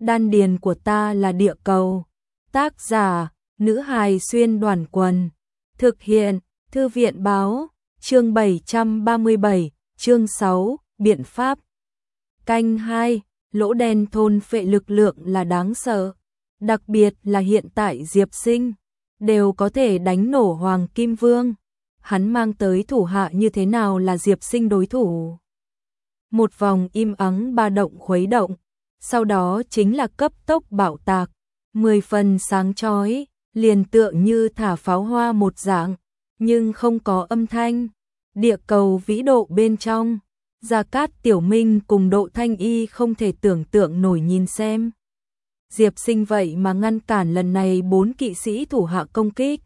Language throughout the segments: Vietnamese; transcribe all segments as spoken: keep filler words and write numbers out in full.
đan điền của ta là địa cầu. Tác giả, nữ hài xuyên đoàn quần. Thực hiện, thư viện báo, chương bảy trăm ba mươi bảy, chương sáu, biện pháp. Canh hai, lỗ đen thôn phệ lực lượng là đáng sợ. Đặc biệt là hiện tại Diệp Sinh đều có thể đánh nổ Hoàng Kim Vương. Hắn mang tới thủ hạ như thế nào là Diệp Sinh đối thủ. Một vòng im ắng ba động khuấy động, sau đó chính là cấp tốc bạo tạc, mười phần sáng chói, liền tựa như thả pháo hoa một dạng, nhưng không có âm thanh. Địa cầu vĩ độ bên trong, Gia Cát Tiểu Minh cùng Độ Thanh Y không thể tưởng tượng nổi nhìn xem. Diệp Sinh vậy mà ngăn cản lần này bốn kỵ sĩ thủ hạ công kích.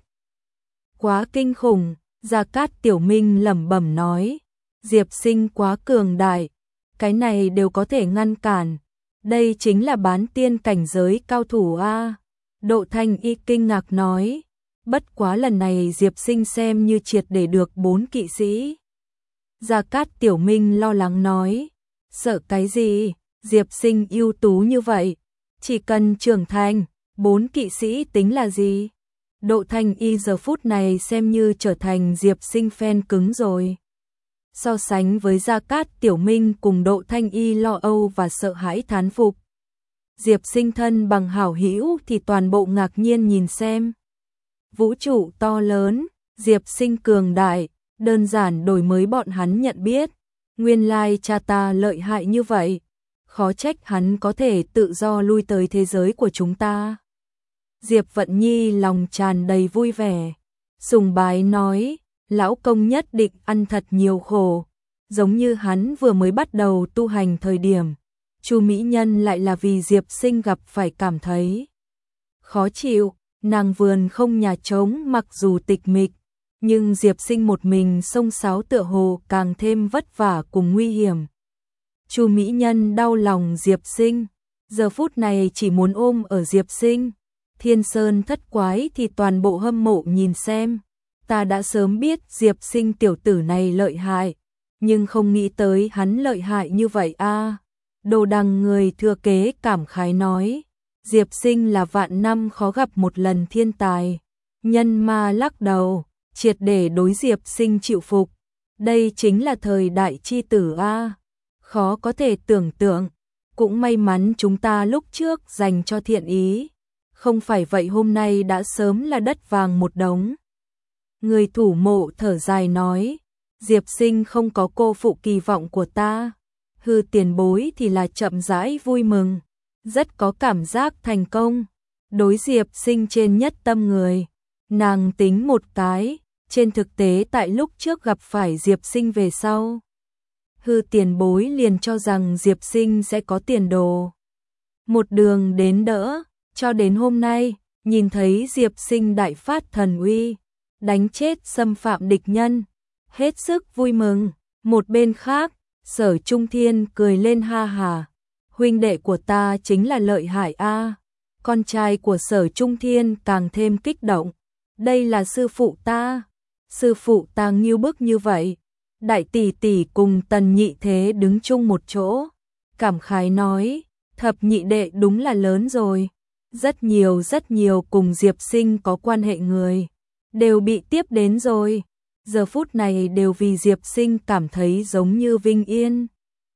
Quá kinh khủng, Gia Cát Tiểu Minh lẩm bẩm nói. Diệp Sinh quá cường đại, cái này đều có thể ngăn cản. Đây chính là bán tiên cảnh giới cao thủ a. Độ Thanh Y kinh ngạc nói. Bất quá lần này Diệp Sinh xem như triệt để được bốn kỵ sĩ. Gia Cát Tiểu Minh lo lắng nói. Sợ cái gì, Diệp Sinh ưu tú như vậy. Chỉ cần trưởng thành, bốn kỵ sĩ tính là gì? Độ Thanh Y giờ phút này xem như trở thành Diệp Sinh fan cứng rồi. So sánh với Gia Cát Tiểu Minh cùng Độ Thanh Y lo âu và sợ hãi thán phục. Diệp Sinh thân bằng hảo hữu thì toàn bộ ngạc nhiên nhìn xem. Vũ trụ to lớn, Diệp Sinh cường đại, đơn giản đổi mới bọn hắn nhận biết. Nguyên lai cha ta lợi hại như vậy, khó trách hắn có thể tự do lui tới thế giới của chúng ta. Diệp Vận Nhi lòng tràn đầy vui vẻ, sùng bái nói, lão công nhất định ăn thật nhiều khổ, giống như hắn vừa mới bắt đầu tu hành thời điểm. Chu Mỹ Nhân lại là vì Diệp Sinh gặp phải cảm thấy khó chịu, nàng vườn không nhà trống mặc dù tịch mịch, nhưng Diệp Sinh một mình xông xáo tựa hồ càng thêm vất vả cùng nguy hiểm. Chu Mỹ Nhân đau lòng Diệp Sinh, giờ phút này chỉ muốn ôm ở Diệp Sinh. Thiên Sơn thất quái thì toàn bộ hâm mộ nhìn xem. Ta đã sớm biết Diệp Sinh tiểu tử này lợi hại, nhưng không nghĩ tới hắn lợi hại như vậy a. Đồ Đằng người thừa kế cảm khái nói, Diệp Sinh là vạn năm khó gặp một lần thiên tài. Nhân Ma lắc đầu, triệt để đối Diệp Sinh chịu phục. Đây chính là thời đại chi tử a. Khó có thể tưởng tượng, cũng may mắn chúng ta lúc trước dành cho thiện ý. Không phải vậy hôm nay đã sớm là đất vàng một đống. Người thủ mộ thở dài nói, Diệp Sinh không có cô phụ kỳ vọng của ta. Hư tiền bối thì là chậm rãi vui mừng, rất có cảm giác thành công. Đối Diệp Sinh trên nhất tâm người, nàng tính một cái, trên thực tế tại lúc trước gặp phải Diệp Sinh về sau. Hư tiền bối liền cho rằng Diệp Sinh sẽ có tiền đồ. Một đường đến đỡ, cho đến hôm nay, nhìn thấy Diệp Sinh đại phát thần uy, đánh chết xâm phạm địch nhân, hết sức vui mừng. Một bên khác, Sở Trung Thiên cười lên ha hà, huynh đệ của ta chính là lợi hại a. Con trai của Sở Trung Thiên càng thêm kích động, đây là sư phụ ta, sư phụ ta nghiêu bức như vậy. Đại tỷ tỷ cùng Tần nhị thế đứng chung một chỗ, cảm khái nói, thập nhị đệ đúng là lớn rồi. Rất nhiều rất nhiều cùng Diệp Sinh có quan hệ người đều bị tiếp đến rồi, giờ phút này đều vì Diệp Sinh cảm thấy giống như vinh yên.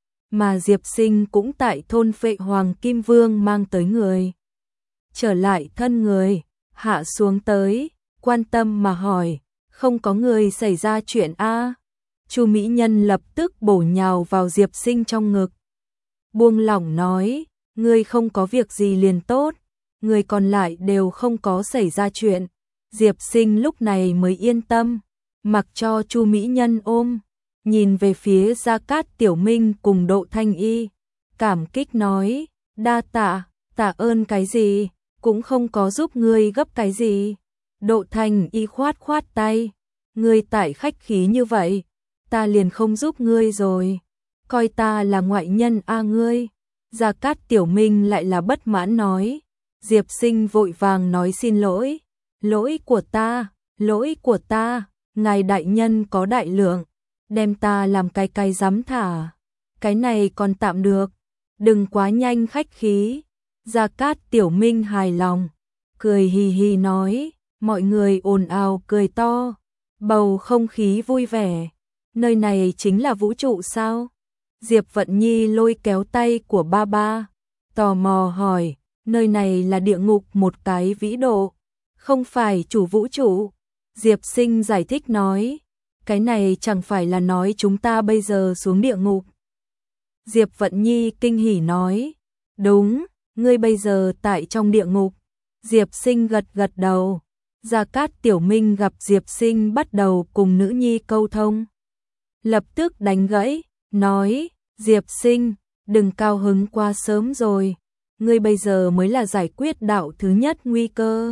Mà Diệp Sinh cũng tại thôn phệ Hoàng Kim Vương mang tới người. Trở lại thân người, hạ xuống tới, quan tâm mà hỏi, không có người xảy ra chuyện a? Chu Mỹ Nhân lập tức bổ nhào vào Diệp Sinh trong ngực. Buông lỏng nói, ngươi không có việc gì liền tốt, người còn lại đều không có xảy ra chuyện. Diệp Sinh lúc này mới yên tâm, mặc cho Chu Mỹ Nhân ôm, nhìn về phía Gia Cát Tiểu Minh cùng Độ Thanh Y, cảm kích nói, đa tạ, tạ ơn cái gì, cũng không có giúp ngươi gấp cái gì. Độ Thanh Y khoát khoát tay, ngươi tại khách khí như vậy, ta liền không giúp ngươi rồi, coi ta là ngoại nhân a ngươi. Gia Cát Tiểu Minh lại là bất mãn nói. Diệp Sinh vội vàng nói xin lỗi, lỗi của ta, lỗi của ta, ngài đại nhân có đại lượng, đem ta làm cái cái dám thả, cái này còn tạm được, đừng quá nhanh khách khí. Gia Cát Tiểu Minh hài lòng, cười hì hì nói, mọi người ồn ào cười to, bầu không khí vui vẻ. Nơi này chính là vũ trụ sao? Diệp Vận Nhi lôi kéo tay của ba ba, tò mò hỏi, nơi này là địa ngục một cái vĩ độ, không phải chủ vũ trụ. Diệp Sinh giải thích nói, cái này chẳng phải là nói chúng ta bây giờ xuống địa ngục. Diệp Vận Nhi kinh hỉ nói, đúng, ngươi bây giờ tại trong địa ngục. Diệp Sinh gật gật đầu. Gia Cát Tiểu Minh gặp Diệp Sinh bắt đầu cùng nữ nhi câu thông, lập tức đánh gãy, nói, Diệp Sinh, đừng cao hứng quá sớm rồi, ngươi bây giờ mới là giải quyết đạo thứ nhất nguy cơ.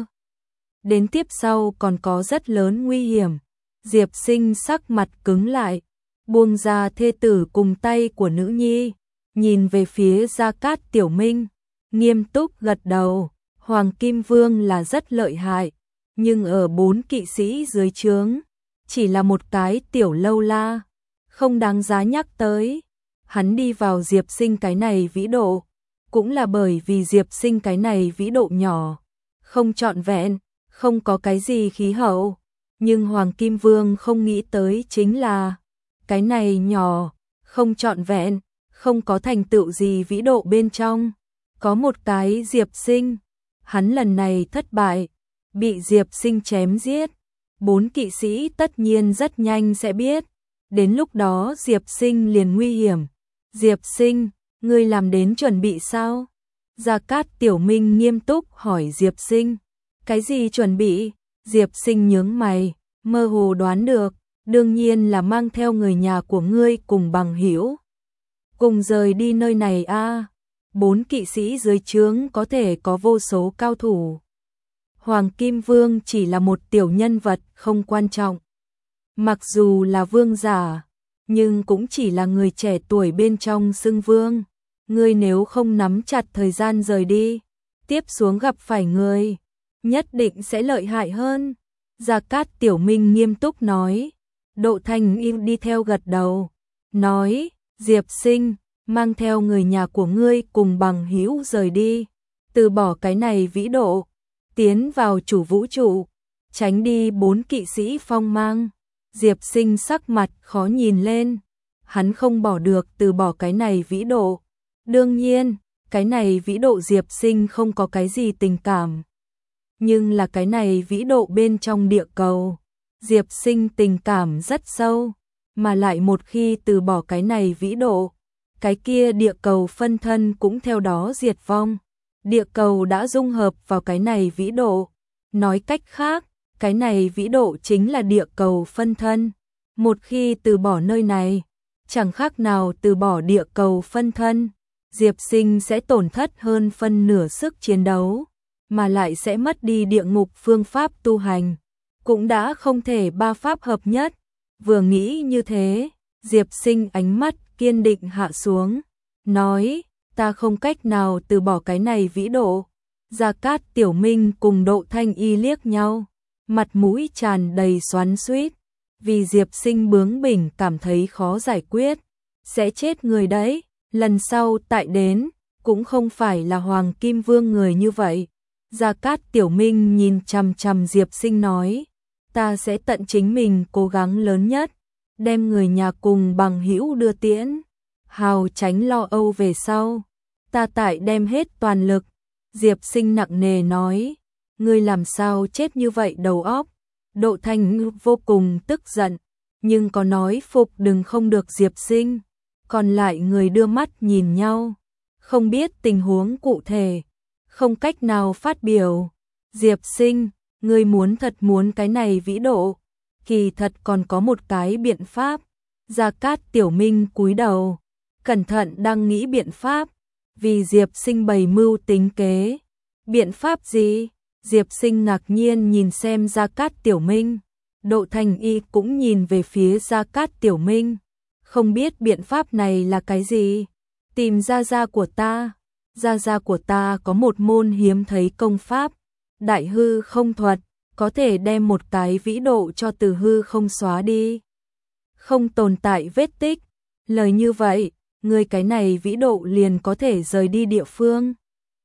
Đến tiếp sau còn có rất lớn nguy hiểm. Diệp Sinh sắc mặt cứng lại, buông ra thê tử cùng tay của nữ nhi, nhìn về phía Gia Cát Tiểu Minh, nghiêm túc gật đầu, Hoàng Kim Vương là rất lợi hại, nhưng ở bốn kỵ sĩ dưới trướng, chỉ là một cái tiểu lâu la, không đáng giá nhắc tới. Hắn đi vào Diệp Sinh cái này vĩ độ, cũng là bởi vì Diệp Sinh cái này vĩ độ nhỏ, không trọn vẹn, không có cái gì khí hậu. Nhưng Hoàng Kim Vương không nghĩ tới chính là, cái này nhỏ, không trọn vẹn, không có thành tựu gì vĩ độ bên trong, có một cái Diệp Sinh. Hắn lần này thất bại, bị Diệp Sinh chém giết, bốn kỵ sĩ tất nhiên rất nhanh sẽ biết, đến lúc đó Diệp Sinh liền nguy hiểm. Diệp Sinh, ngươi làm đến chuẩn bị sao? Gia Cát Tiểu Minh nghiêm túc hỏi Diệp Sinh. Cái gì chuẩn bị? Diệp Sinh nhướng mày, mơ hồ đoán được, đương nhiên là mang theo người nhà của ngươi cùng bằng hữu, cùng rời đi nơi này a. À. Bốn kỵ sĩ dưới trướng có thể có vô số cao thủ. Hoàng Kim Vương chỉ là một tiểu nhân vật không quan trọng. Mặc dù là vương giả, nhưng cũng chỉ là người trẻ tuổi bên trong xưng vương. Ngươi nếu không nắm chặt thời gian rời đi, tiếp xuống gặp phải người, nhất định sẽ lợi hại hơn. Gia Cát Tiểu Minh nghiêm túc nói. Độ Thành im đi theo gật đầu, nói, Diệp Sinh, mang theo người nhà của ngươi cùng bằng hữu rời đi, từ bỏ cái này vĩ độ, tiến vào chủ vũ trụ, tránh đi bốn kỵ sĩ phong mang. Diệp Sinh sắc mặt khó nhìn lên, hắn không bỏ được từ bỏ cái này vĩ độ. Đương nhiên, cái này vĩ độ Diệp Sinh không có cái gì tình cảm, nhưng là cái này vĩ độ bên trong địa cầu, Diệp Sinh tình cảm rất sâu, mà lại một khi từ bỏ cái này vĩ độ, cái kia địa cầu phân thân cũng theo đó diệt vong. Địa cầu đã dung hợp vào cái này vĩ độ. Nói cách khác, cái này vĩ độ chính là địa cầu phân thân. Một khi từ bỏ nơi này, chẳng khác nào từ bỏ địa cầu phân thân. Diệp Sinh sẽ tổn thất hơn phân nửa sức chiến đấu, mà lại sẽ mất đi địa ngục phương pháp tu hành, cũng đã không thể ba pháp hợp nhất. Vừa nghĩ như thế, Diệp Sinh ánh mắt kiên định hạ xuống, nói, ta không cách nào từ bỏ cái này vĩ độ. Gia Cát Tiểu Minh cùng Độ Thanh Y liếc nhau, mặt mũi tràn đầy xoắn xuýt, vì Diệp Sinh bướng bỉnh cảm thấy khó giải quyết, sẽ chết người đấy, lần sau tại đến, cũng không phải là Hoàng Kim Vương người như vậy. Gia Cát Tiểu Minh nhìn chằm chằm Diệp Sinh nói, ta sẽ tận chính mình cố gắng lớn nhất, đem người nhà cùng bằng hữu đưa tiễn, hào tránh lo âu về sau, ta tại đem hết toàn lực. Diệp Sinh nặng nề nói, ngươi làm sao chết như vậy đầu óc. Độ Thanh vô cùng tức giận, nhưng có nói phục đừng không được Diệp Sinh. Còn lại người đưa mắt nhìn nhau, không biết tình huống cụ thể, không cách nào phát biểu. Diệp Sinh, ngươi muốn thật muốn cái này vĩ độ, kỳ thật còn có một cái biện pháp. Gia Cát Tiểu Minh cúi đầu, cẩn thận đang nghĩ biện pháp, vì Diệp Sinh bày mưu tính kế. Biện pháp gì? Diệp Sinh ngạc nhiên nhìn xem Gia Cát Tiểu Minh, Độ Thành Y cũng nhìn về phía Gia Cát Tiểu Minh, không biết biện pháp này là cái gì. Tìm gia gia của ta, gia gia của ta có một môn hiếm thấy công pháp, đại hư không thuật, có thể đem một cái vĩ độ cho từ hư không xóa đi, không tồn tại vết tích. Lời như vậy, người cái này vĩ độ liền có thể rời đi địa phương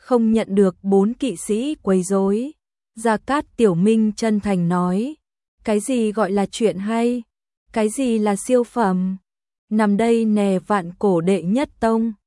không nhận được bốn kỵ sĩ quấy rối. Gia Cát Tiểu Minh chân thành nói, cái gì gọi là chuyện hay? Cái gì là siêu phẩm? Nằm đây nè vạn cổ đệ nhất tông,